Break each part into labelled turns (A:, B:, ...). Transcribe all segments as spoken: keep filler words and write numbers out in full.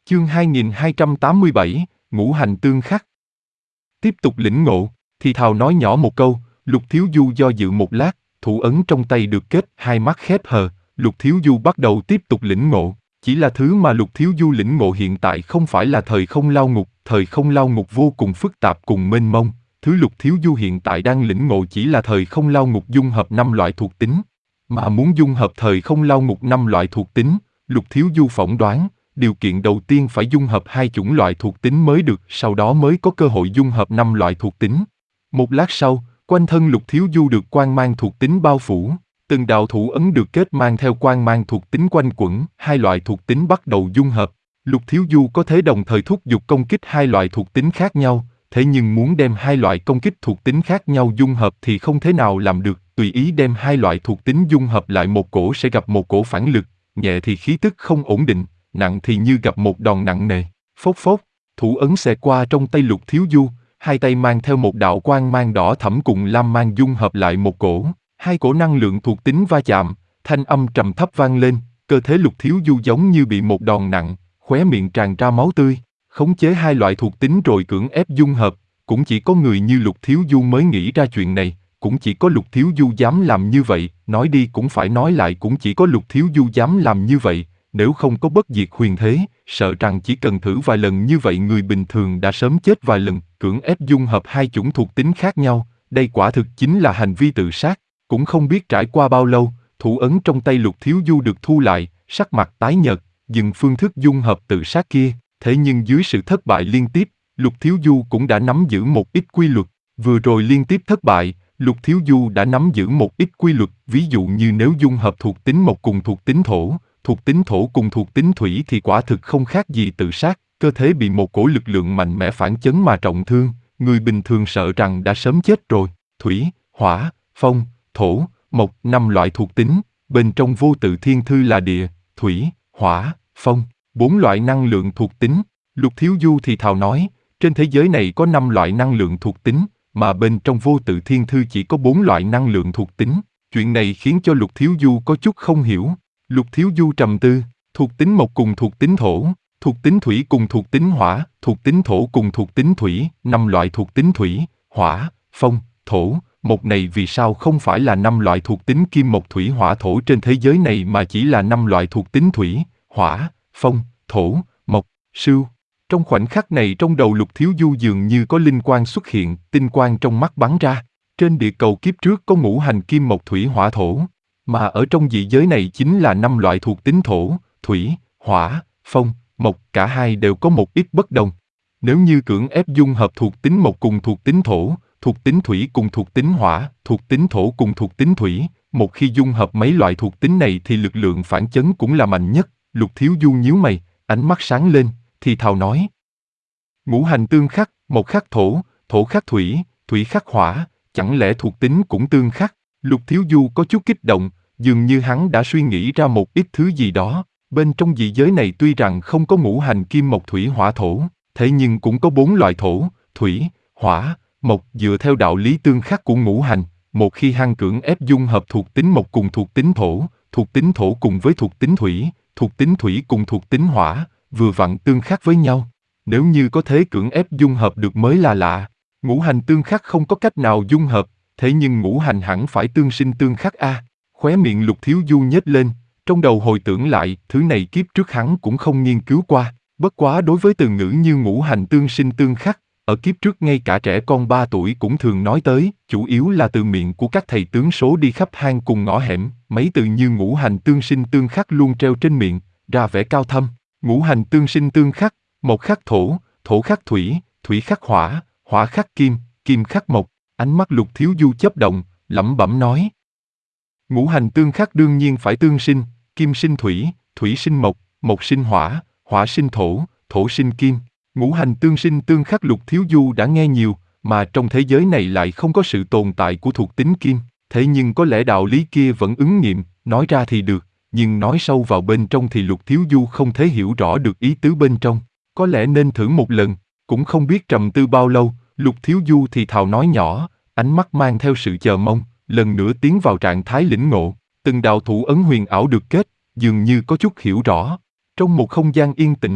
A: Chương hai nghìn hai trăm tám mươi bảy, Ngũ hành tương khắc. Tiếp tục lĩnh ngộ, thì thào nói nhỏ một câu, Lục Thiếu Du do dự một lát, thủ ấn trong tay được kết, hai mắt khép hờ, Lục Thiếu Du bắt đầu tiếp tục lĩnh ngộ. Chỉ là thứ mà Lục Thiếu Du lĩnh ngộ hiện tại không phải là thời không lao ngục, thời không lao ngục vô cùng phức tạp cùng mênh mông. Thứ Lục Thiếu Du hiện tại đang lĩnh ngộ chỉ là thời không lao ngục dung hợp năm loại thuộc tính. Mà muốn dung hợp thời không lao ngục năm loại thuộc tính, Lục Thiếu Du phỏng đoán, điều kiện đầu tiên phải dung hợp hai chủng loại thuộc tính mới được, sau đó mới có cơ hội dung hợp năm loại thuộc tính. Một lát sau, quanh thân Lục Thiếu Du được quang mang thuộc tính bao phủ, từng đạo thủ ấn được kết mang theo quang mang thuộc tính quanh quẩn, hai loại thuộc tính bắt đầu dung hợp. Lục Thiếu Du có thể đồng thời thúc giục công kích hai loại thuộc tính khác nhau, thế nhưng muốn đem hai loại công kích thuộc tính khác nhau dung hợp thì không thể nào làm được, tùy ý đem hai loại thuộc tính dung hợp lại một cổ sẽ gặp một cổ phản lực, nhẹ thì khí tức không ổn định, nặng thì như gặp một đòn nặng nề. Phốc phốc, thủ ấn xẹt qua trong tay Lục Thiếu Du, hai tay mang theo một đạo quang mang đỏ thẫm cùng lam mang dung hợp lại một cổ, hai cổ năng lượng thuộc tính va chạm, thanh âm trầm thấp vang lên, cơ thể Lục Thiếu Du giống như bị một đòn nặng, khóe miệng tràn ra máu tươi. Khống chế hai loại thuộc tính rồi cưỡng ép dung hợp, cũng chỉ có người như Lục Thiếu Du mới nghĩ ra chuyện này, cũng chỉ có Lục Thiếu Du dám làm như vậy, nói đi cũng phải nói lại cũng chỉ có Lục Thiếu Du dám làm như vậy, nếu không có bất diệt huyền thế, sợ rằng chỉ cần thử vài lần như vậy người bình thường đã sớm chết vài lần. Cưỡng ép dung hợp hai chủng thuộc tính khác nhau, đây quả thực chính là hành vi tự sát. Cũng không biết trải qua bao lâu, thủ ấn trong tay Lục Thiếu Du được thu lại, sắc mặt tái nhợt, dừng phương thức dung hợp tự sát kia. Thế nhưng dưới sự thất bại liên tiếp, Lục Thiếu Du cũng đã nắm giữ một ít quy luật. Vừa rồi liên tiếp thất bại, Lục Thiếu Du đã nắm giữ một ít quy luật, ví dụ như nếu dung hợp thuộc tính mộc cùng thuộc tính thổ, thuộc tính thổ cùng thuộc tính thủy thì quả thực không khác gì tự sát, cơ thể bị một cổ lực lượng mạnh mẽ phản chấn mà trọng thương, người bình thường sợ rằng đã sớm chết rồi. Thủy, hỏa, phong, thổ, mộc, năm loại thuộc tính, bên trong vô tự thiên thư là địa, thủy, hỏa, phong, bốn loại năng lượng thuộc tính. Lục Thiếu Du thì thào nói, trên thế giới này có năm loại năng lượng thuộc tính, mà bên trong vô tự thiên thư chỉ có bốn loại năng lượng thuộc tính. Chuyện này khiến cho Lục Thiếu Du có chút không hiểu. Lục Thiếu Du trầm tư, thuộc tính mộc cùng thuộc tính thổ, thuộc tính thủy cùng thuộc tính hỏa, thuộc tính thổ cùng thuộc tính thủy, năm loại thuộc tính thủy, hỏa, phong, thổ, mộc này vì sao không phải là năm loại thuộc tính kim mộc thủy hỏa thổ trên thế giới này mà chỉ là năm loại thuộc tính thủy, hỏa, phong, thổ, mộc, sưu. Trong khoảnh khắc này trong đầu Lục Thiếu Du dường như có linh quang xuất hiện, tinh quang trong mắt bắn ra. Trên địa cầu kiếp trước có ngũ hành kim mộc thủy hỏa thổ, mà ở trong dị giới này chính là năm loại thuộc tính thổ, thủy, hỏa, phong, mộc, cả hai đều có một ít bất đồng. Nếu như cưỡng ép dung hợp thuộc tính mộc cùng thuộc tính thổ, thuộc tính thủy cùng thuộc tính hỏa, thuộc tính thổ cùng thuộc tính thủy, một khi dung hợp mấy loại thuộc tính này thì lực lượng phản chấn cũng là mạnh nhất. Lục Thiếu Du nhíu mày, ánh mắt sáng lên, thì thào nói. Ngũ hành tương khắc, mộc khắc thổ, thổ khắc thủy, thủy khắc hỏa, chẳng lẽ thuộc tính cũng tương khắc? Lục Thiếu Du có chút kích động, dường như hắn đã suy nghĩ ra một ít thứ gì đó. Bên trong dị giới này tuy rằng không có ngũ hành kim mộc thủy hỏa thổ, thế nhưng cũng có bốn loại thổ, thủy, hỏa, mộc dựa theo đạo lý tương khắc của ngũ hành. Một khi hắn cưỡng ép dung hợp thuộc tính mộc cùng thuộc tính thổ, thuộc tính thổ cùng với thuộc tính thủy, thuộc tính thủy cùng thuộc tính hỏa, vừa vặn tương khắc với nhau. Nếu như có thể cưỡng ép dung hợp được mới là lạ. Ngũ hành tương khắc không có cách nào dung hợp, thế nhưng ngũ hành hẳn phải tương sinh tương khắc a. À. Khóe miệng Lục Thiếu Du nhếch lên, trong đầu hồi tưởng lại, thứ này kiếp trước hắn cũng không nghiên cứu qua. Bất quá đối với từ ngữ như ngũ hành tương sinh tương khắc, ở kiếp trước ngay cả trẻ con ba tuổi cũng thường nói tới, chủ yếu là từ miệng của các thầy tướng số đi khắp hang cùng ngõ hẻm, mấy từ như ngũ hành tương sinh tương khắc luôn treo trên miệng, ra vẻ cao thâm. Ngũ hành tương sinh tương khắc, mộc khắc thổ, thổ khắc thủy, thủy khắc hỏa, hỏa khắc kim, kim khắc mộc. Ánh mắt Lục Thiếu Du chớp động, lẩm bẩm nói. Ngũ hành tương khắc đương nhiên phải tương sinh, kim sinh thủy, thủy sinh mộc, mộc sinh hỏa, hỏa sinh thổ, thổ sinh kim. Ngũ hành tương sinh tương khắc Lục Thiếu Du đã nghe nhiều, mà trong thế giới này lại không có sự tồn tại của thuộc tính kim. Thế nhưng có lẽ đạo lý kia vẫn ứng nghiệm, nói ra thì được, nhưng nói sâu vào bên trong thì Lục Thiếu Du không thể hiểu rõ được ý tứ bên trong. Có lẽ nên thử một lần, cũng không biết trầm tư bao lâu, Lục Thiếu Du thì thào nói nhỏ, ánh mắt mang theo sự chờ mong, lần nữa tiến vào trạng thái lĩnh ngộ. Từng đạo thủ ấn huyền ảo được kết, dường như có chút hiểu rõ. Trong một không gian yên tĩnh,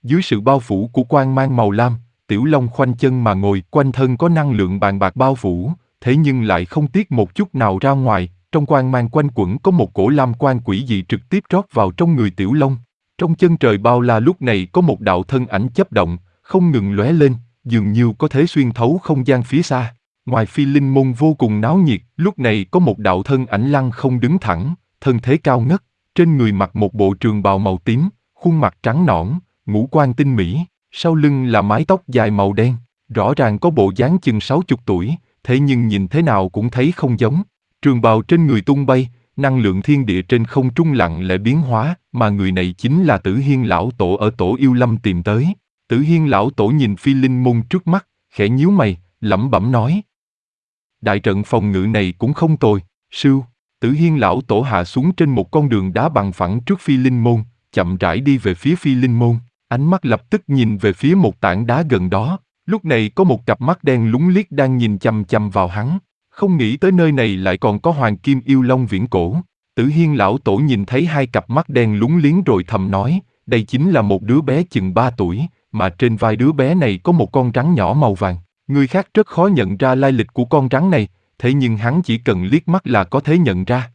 A: Dưới sự bao phủ của quang mang màu lam, Tiểu Long khoanh chân mà ngồi, quanh thân có năng lượng bàn bạc bao phủ, thế nhưng lại không tiếc một chút nào ra ngoài, trong quang mang quanh quẩn có một cổ lam quang quỷ dị trực tiếp rót vào trong người Tiểu Long. Trong chân trời bao la lúc này có một đạo thân ảnh chấp động, không ngừng lóe lên, dường như có thể xuyên thấu không gian phía xa. Ngoài Phi Linh Môn vô cùng náo nhiệt, lúc này có một đạo thân ảnh lăng không đứng thẳng, thân thế cao ngất, trên người mặc một bộ trường bào màu tím, khuôn mặt trắng nõn, ngũ quan tinh mỹ, sau lưng là mái tóc dài màu đen, rõ ràng có bộ dáng chừng sáu chục tuổi, thế nhưng nhìn thế nào cũng thấy không giống. Trường bào trên người tung bay, năng lượng thiên địa trên không trung lặng lẽ biến hóa, mà người này chính là Tử Hiên lão tổ ở Tổ Yêu Lâm tìm tới. Tử Hiên lão tổ nhìn Phi Linh Môn trước mắt, khẽ nhíu mày, lẩm bẩm nói: đại trận phòng ngự này cũng không tồi. Sưu, Tử Hiên lão tổ hạ xuống trên một con đường đá bằng phẳng trước Phi Linh Môn, chậm rãi đi về phía Phi Linh Môn, ánh mắt lập tức nhìn về phía một tảng đá gần đó. Lúc này có một cặp mắt đen lúng liếc đang nhìn chằm chằm vào hắn, không nghĩ tới nơi này lại còn có hoàng kim yêu long viễn cổ. Tử Hiên lão tổ nhìn thấy hai cặp mắt đen lúng liếng rồi thầm nói, đây chính là một đứa bé chừng ba tuổi, mà trên vai đứa bé này có một con rắn nhỏ màu vàng. Người khác rất khó nhận ra lai lịch của con rắn này, thế nhưng hắn chỉ cần liếc mắt là có thể nhận ra.